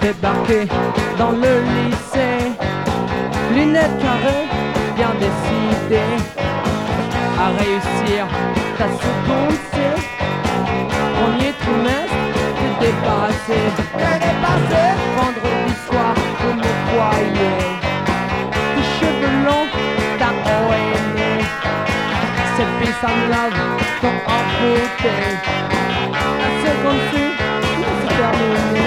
Débarqué dans le lycée, lunettes carrées, bien décidé à réussir ta seconde C. Premier trimestre, t'es dépassé, vendredi soir, vous me croyez. Tes cheveux longs, ta haut aimé, ces peace and love t'ont emporté. La seconde C, c'est terminé.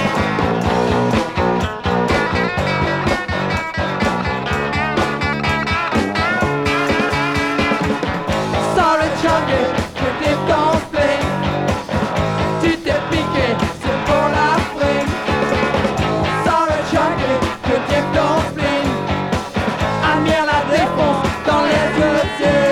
Que t'es gonflé, tu t'es piqué, c'est pour la frime. Sans le choquer, que t'es gonflé, admire la défonce dans les yeux.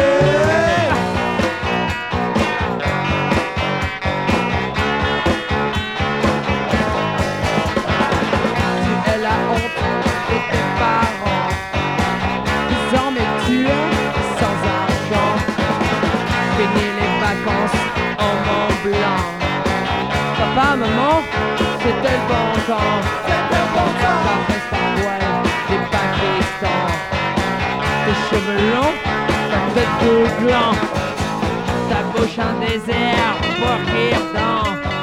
Tu es la honte de tes parents, désormais tu es sans argent. Fini les vacances en Mont Blanc. Papa, maman, c'était le bon temps. Ça reste à poil des Pakistan. Tes cheveux longs, ta tête de blanc. Ta bouche un désert pour rire dans.